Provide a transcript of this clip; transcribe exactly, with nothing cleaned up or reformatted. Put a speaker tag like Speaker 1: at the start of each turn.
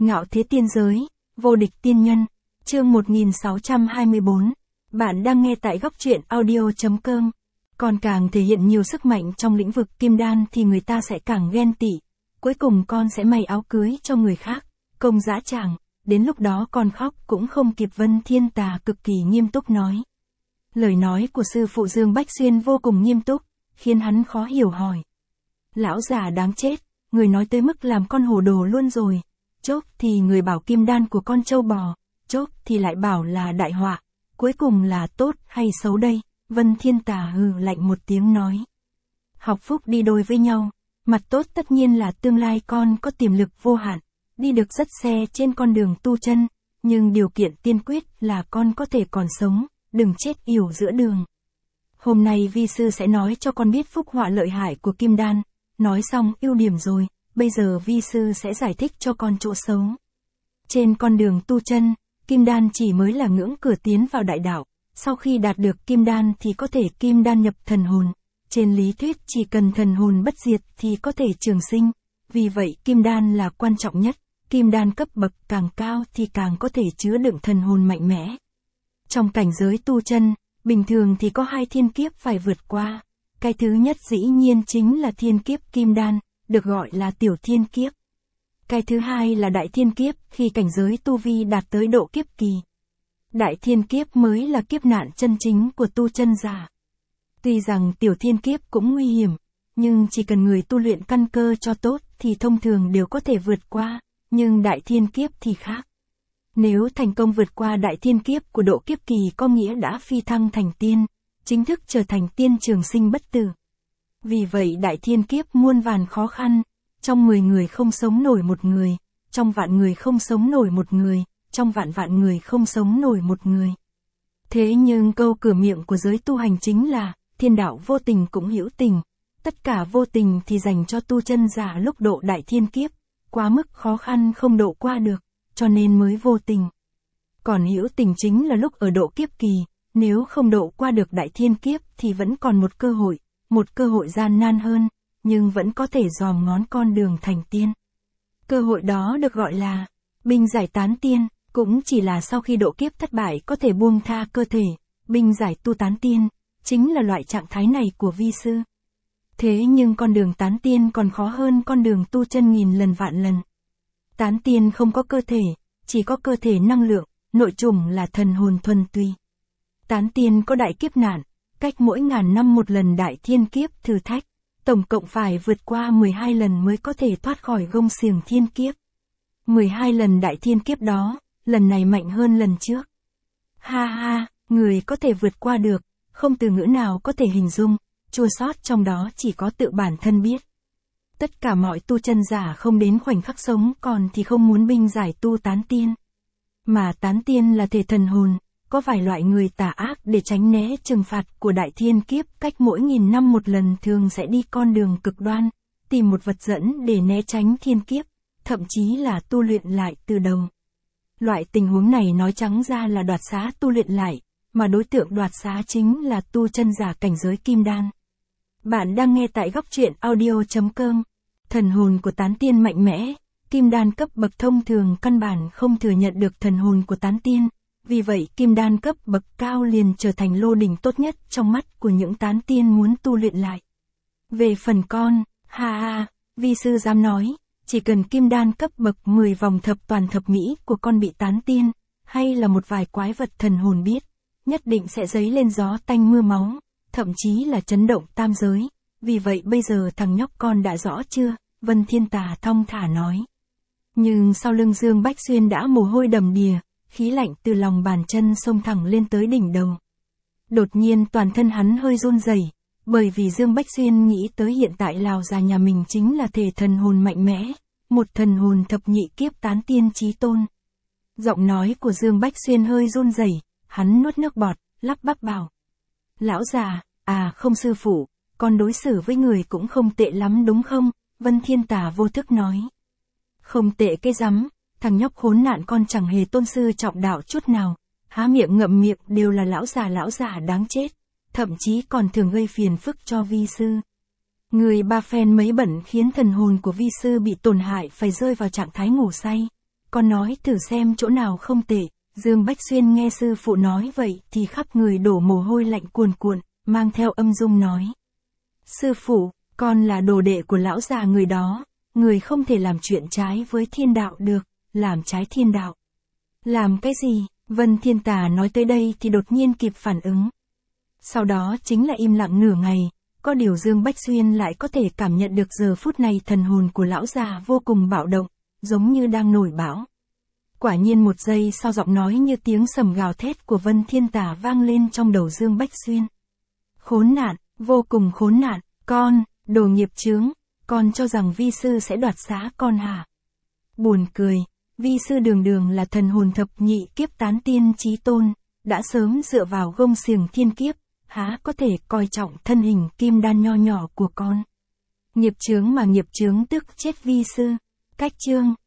Speaker 1: Ngạo thế tiên giới, vô địch tiên nhân, chương một nghìn sáu trăm hai mươi bốn. Bạn đang nghe tại góc truyện audio.com. Con càng thể hiện nhiều sức mạnh trong lĩnh vực kim đan thì người ta sẽ càng ghen tị. Cuối cùng con sẽ may áo cưới cho người khác, công dã tràng, đến lúc đó con khóc cũng không kịp. Vân Thiên Tà cực kỳ nghiêm túc nói. Lời nói của sư phụ Dương Bách Xuyên vô cùng nghiêm túc, khiến hắn khó hiểu hỏi. Lão già đáng chết, người nói tới mức làm con hồ đồ luôn rồi. Chốc thì người bảo kim đan của con trâu bò, chốc thì lại bảo là đại họa, cuối cùng là tốt hay xấu đây? Vân Thiên Tà hừ lạnh một tiếng nói. Học phúc đi đôi với nhau, mặt tốt tất nhiên là tương lai con có tiềm lực vô hạn, đi được rất xe trên con đường tu chân, nhưng điều kiện tiên quyết là con có thể còn sống, đừng chết yểu giữa đường. Hôm nay vi sư sẽ nói cho con biết phúc họa lợi hại của kim đan, nói xong ưu điểm rồi, bây giờ vi sư sẽ giải thích cho con chỗ xấu. Trên con đường tu chân, kim đan chỉ mới là ngưỡng cửa tiến vào đại đạo, sau khi đạt được kim đan thì có thể kim đan nhập thần hồn. Trên lý thuyết chỉ cần thần hồn bất diệt thì có thể trường sinh, vì vậy kim đan là quan trọng nhất, kim đan cấp bậc càng cao thì càng có thể chứa đựng thần hồn mạnh mẽ. Trong cảnh giới tu chân, bình thường thì có hai thiên kiếp phải vượt qua, cái thứ nhất dĩ nhiên chính là thiên kiếp kim đan, được gọi là tiểu thiên kiếp. Cái thứ hai là đại thiên kiếp, khi cảnh giới tu vi đạt tới độ kiếp kỳ. Đại thiên kiếp mới là kiếp nạn chân chính của tu chân giả. Tuy rằng tiểu thiên kiếp cũng nguy hiểm, nhưng chỉ cần người tu luyện căn cơ cho tốt thì thông thường đều có thể vượt qua, nhưng đại thiên kiếp thì khác. Nếu thành công vượt qua đại thiên kiếp của độ kiếp kỳ có nghĩa đã phi thăng thành tiên, chính thức trở thành tiên trường sinh bất tử. Vì vậy đại thiên kiếp muôn vàn khó khăn, trong mười người không sống nổi một người, trong vạn người không sống nổi một người, trong vạn vạn người không sống nổi một người. Thế nhưng câu cửa miệng của giới tu hành chính là, thiên đạo vô tình cũng hữu tình, tất cả vô tình thì dành cho tu chân giả lúc độ đại thiên kiếp, quá mức khó khăn không độ qua được, cho nên mới vô tình. Còn hữu tình chính là lúc ở độ kiếp kỳ, nếu không độ qua được đại thiên kiếp thì vẫn còn một cơ hội, một cơ hội gian nan hơn, nhưng vẫn có thể dòm ngón con đường thành tiên. Cơ hội đó được gọi là binh giải tán tiên, cũng chỉ là sau khi độ kiếp thất bại có thể buông tha cơ thể, binh giải tu tán tiên, chính là loại trạng thái này của vi sư. Thế nhưng con đường tán tiên còn khó hơn con đường tu chân nghìn lần vạn lần. Tán tiên không có cơ thể, chỉ có cơ thể năng lượng, nội chủng là thần hồn thuần túy. Tán tiên có đại kiếp nạn, cách mỗi ngàn năm một lần đại thiên kiếp thử thách, tổng cộng phải vượt qua mười hai lần mới có thể thoát khỏi gông xiềng thiên kiếp. mười hai lần đại thiên kiếp đó, lần này mạnh hơn lần trước. Ha ha, người có thể vượt qua được, không từ ngữ nào có thể hình dung, chua xót trong đó chỉ có tự bản thân biết. Tất cả mọi tu chân giả không đến khoảnh khắc sống còn thì không muốn binh giải tu tán tiên. Mà tán tiên là thể thần hồn, có vài loại người tà ác để tránh né trừng phạt của đại thiên kiếp cách mỗi nghìn năm một lần thường sẽ đi con đường cực đoan, tìm một vật dẫn để né tránh thiên kiếp, thậm chí là tu luyện lại từ đầu. Loại tình huống này nói trắng ra là đoạt xá tu luyện lại, mà đối tượng đoạt xá chính là tu chân giả cảnh giới kim đan. Bạn đang nghe tại góc truyện audio.com. Thần hồn của tán tiên mạnh mẽ, kim đan cấp bậc thông thường căn bản không thừa nhận được thần hồn của tán tiên, vì vậy kim đan cấp bậc cao liền trở thành lô đỉnh tốt nhất trong mắt của những tán tiên muốn tu luyện lại. Về phần con, ha ha, vi sư dám nói, chỉ cần kim đan cấp bậc mười vòng thập toàn thập mỹ của con bị tán tiên, hay là một vài quái vật thần hồn biết, nhất định sẽ dấy lên gió tanh mưa máu, thậm chí là chấn động tam giới. Vì vậy bây giờ thằng nhóc con đã rõ chưa? Vân Thiên Tà thong thả nói. Nhưng sau lưng Dương Bách Xuyên đã mồ hôi đầm đìa, khí lạnh từ lòng bàn chân xông thẳng lên tới đỉnh đầu. Đột nhiên toàn thân hắn hơi run rẩy, bởi vì Dương Bách Xuyên nghĩ tới hiện tại Lào già nhà mình chính là thể thần hồn mạnh mẽ, một thần hồn thập nhị kiếp tán tiên chí tôn. Giọng nói của Dương Bách Xuyên hơi run rẩy, hắn nuốt nước bọt, lắp bắp bảo. Lão già, à không sư phụ, con đối xử với người cũng không tệ lắm đúng không? Vân Thiên Tà vô thức nói. Không tệ cái rắm, thằng nhóc khốn nạn con chẳng hề tôn sư trọng đạo chút nào, há miệng ngậm miệng đều là lão già lão già đáng chết, thậm chí còn thường gây phiền phức cho vi sư. Người ba phen mấy bẩn khiến thần hồn của vi sư bị tổn hại phải rơi vào trạng thái ngủ say. con nói thử xem chỗ nào không tệ. Dương Bách Xuyên nghe sư phụ nói vậy thì khắp người đổ mồ hôi lạnh cuồn cuộn, mang theo âm dung nói. Sư phụ, con là đồ đệ của lão già người đó, người không thể làm chuyện trái với thiên đạo được, làm trái thiên đạo. Làm cái gì? Vân Thiên Tà nói tới đây thì đột nhiên kịp phản ứng. Sau đó chính là im lặng nửa ngày, có điều Dương Bách Xuyên lại có thể cảm nhận được giờ phút này thần hồn của lão già vô cùng bạo động, giống như đang nổi bão. Quả nhiên một giây sau giọng nói như tiếng sầm gào thét của Vân Thiên Tà vang lên trong đầu Dương Bách Xuyên. Khốn nạn, vô cùng khốn nạn, con, đồ nghiệp chướng, con cho rằng vi sư sẽ đoạt xá con hả? Buồn cười, vi sư đường đường là thần hồn thập nhị kiếp tán tiên chí tôn, đã sớm dựa vào gông xiềng thiên kiếp, há có thể coi trọng thân hình kim đan nho nhỏ của con. Nghiệp chướng mà nghiệp chướng tức chết vi sư. Cách chương